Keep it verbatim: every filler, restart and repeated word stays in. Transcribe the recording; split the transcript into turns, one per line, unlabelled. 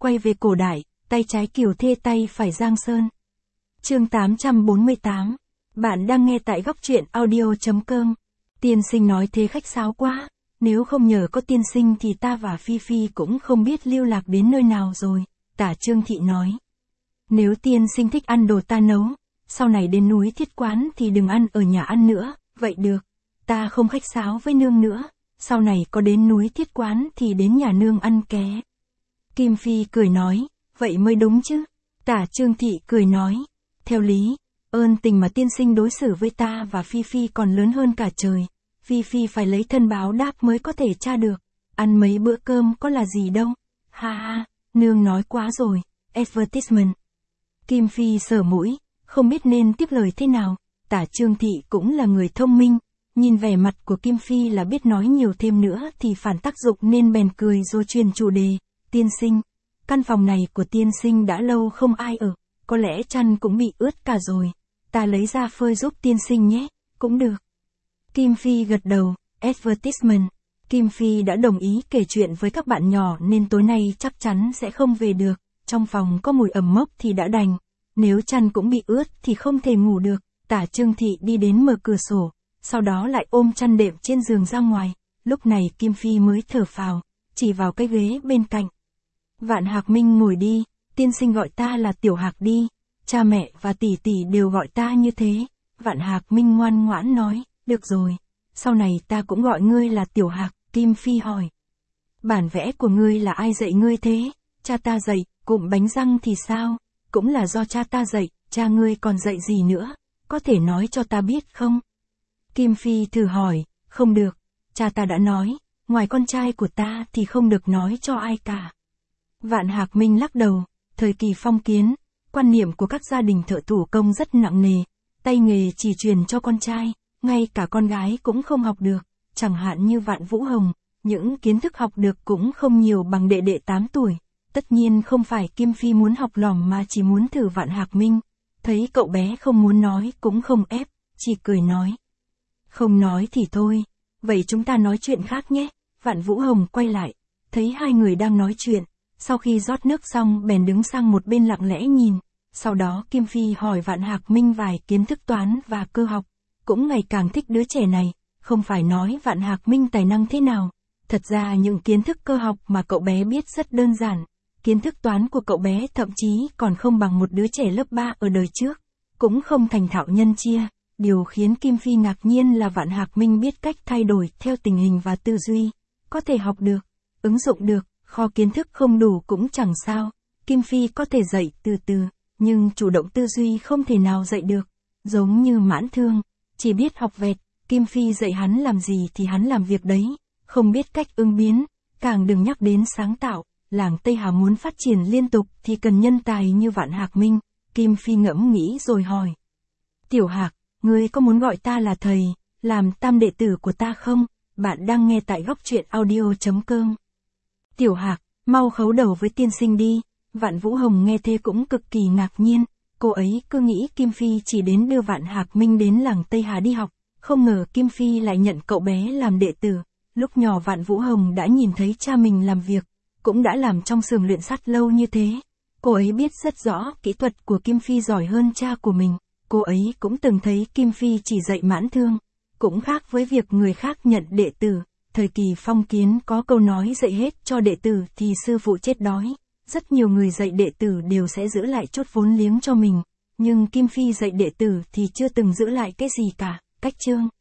quay về cổ đại, tay trái Kiều Thê tay phải Giang Sơn. Chương tám trăm bốn mươi tám. Bạn đang nghe tại góc truyện audio.com. Tiên sinh nói thế khách sáo quá, nếu không nhờ có tiên sinh thì ta và Phi Phi cũng không biết lưu lạc đến nơi nào rồi, Tả Trương Thị nói. Nếu tiên sinh thích ăn đồ ta nấu, sau này đến núi Thiết Quán thì đừng ăn ở nhà ăn nữa, vậy được, ta không khách sáo với nương nữa, sau này có đến núi Thiết Quán thì đến nhà nương ăn ké. Kim Phi cười nói, vậy mới đúng chứ. Tả Trương Thị cười nói, theo lý, ơn tình mà tiên sinh đối xử với ta và Phi Phi còn lớn hơn cả trời, Phi Phi phải lấy thân báo đáp mới có thể tra được, ăn mấy bữa cơm có là gì đâu, ha ha, nương nói quá rồi, advertisement. Kim Phi sờ mũi, không biết nên tiếp lời thế nào, Tả Trương Thị cũng là người thông minh, nhìn vẻ mặt của Kim Phi là biết nói nhiều thêm nữa thì phản tác dụng nên bèn cười rồi truyền chủ đề, tiên sinh, căn phòng này của tiên sinh đã lâu không ai ở, có lẽ chăn cũng bị ướt cả rồi, ta lấy ra phơi giúp tiên sinh nhé, cũng được. Kim Phi gật đầu, advertisement. Kim Phi đã đồng ý kể chuyện với các bạn nhỏ nên tối nay chắc chắn sẽ không về được, trong phòng có mùi ẩm mốc thì đã đành, nếu chăn cũng bị ướt thì không thể ngủ được, Tả Trương Thị đi đến mở cửa sổ, sau đó lại ôm chăn đệm trên giường ra ngoài, lúc này Kim Phi mới thở phào, chỉ vào cái ghế bên cạnh. Vạn Hạc Minh ngồi đi, tiên sinh gọi ta là Tiểu Hạc đi, cha mẹ và tỷ tỷ đều gọi ta như thế, Vạn Hạc Minh ngoan ngoãn nói, được rồi, sau này ta cũng gọi ngươi là Tiểu Hạc. Kim Phi hỏi, bản vẽ của ngươi là ai dạy ngươi thế? Cha ta dạy, cụm bánh răng thì sao? Cũng là do cha ta dạy, cha ngươi còn dạy gì nữa? Có thể nói cho ta biết không? Kim Phi thử hỏi, không được, cha ta đã nói, ngoài con trai của ta thì không được nói cho ai cả. Vạn Hạc Minh lắc đầu, thời kỳ phong kiến, quan niệm của các gia đình thợ thủ công rất nặng nề, tay nghề chỉ truyền cho con trai, ngay cả con gái cũng không học được, chẳng hạn như Vạn Vũ Hồng, những kiến thức học được cũng không nhiều bằng đệ đệ tám tuổi. Tất nhiên không phải Kim Phi muốn học lỏm mà chỉ muốn thử Vạn Hạc Minh, thấy cậu bé không muốn nói cũng không ép, chỉ cười nói. Không nói thì thôi, vậy chúng ta nói chuyện khác nhé. Vạn Vũ Hồng quay lại, thấy hai người đang nói chuyện, sau khi rót nước xong bèn đứng sang một bên lặng lẽ nhìn, sau đó Kim Phi hỏi Vạn Hạc Minh vài kiến thức toán và cơ học, cũng ngày càng thích đứa trẻ này, không phải nói Vạn Hạc Minh tài năng thế nào, thật ra những kiến thức cơ học mà cậu bé biết rất đơn giản, kiến thức toán của cậu bé thậm chí còn không bằng một đứa trẻ lớp ba ở đời trước, cũng không thành thạo nhân chia. Điều khiến Kim Phi ngạc nhiên là Vạn Hạc Minh biết cách thay đổi theo tình hình và tư duy, có thể học được, ứng dụng được, kho kiến thức không đủ cũng chẳng sao, Kim Phi có thể dạy từ từ, nhưng chủ động tư duy không thể nào dạy được, giống như Mãn Thương, chỉ biết học vẹt, Kim Phi dạy hắn làm gì thì hắn làm việc đấy, không biết cách ứng biến, càng đừng nhắc đến sáng tạo, làng Tây Hà muốn phát triển liên tục thì cần nhân tài như Vạn Hạc Minh, Kim Phi ngẫm nghĩ rồi hỏi. Tiểu Hạc, ngươi có muốn gọi ta là thầy, làm tam đệ tử của ta không? Bạn đang nghe tại góc truyện audio.com. Tiểu Hạc, mau khấu đầu với tiên sinh đi. Vạn Vũ Hồng nghe thế cũng cực kỳ ngạc nhiên, cô ấy cứ nghĩ Kim Phi chỉ đến đưa Vạn Hạc Minh đến làng Tây Hà đi học, không ngờ Kim Phi lại nhận cậu bé làm đệ tử. Lúc nhỏ Vạn Vũ Hồng đã nhìn thấy cha mình làm việc, cũng đã làm trong xưởng luyện sắt lâu như thế. Cô ấy biết rất rõ kỹ thuật của Kim Phi giỏi hơn cha của mình. Cô ấy cũng từng thấy Kim Phi chỉ dạy Mãn Thương, cũng khác với việc người khác nhận đệ tử. Thời kỳ phong kiến có câu nói dạy hết cho đệ tử thì sư phụ chết đói. Rất nhiều người dạy đệ tử đều sẽ giữ lại chút vốn liếng cho mình, nhưng Kim Phi dạy đệ tử thì chưa từng giữ lại cái gì cả. Cách chương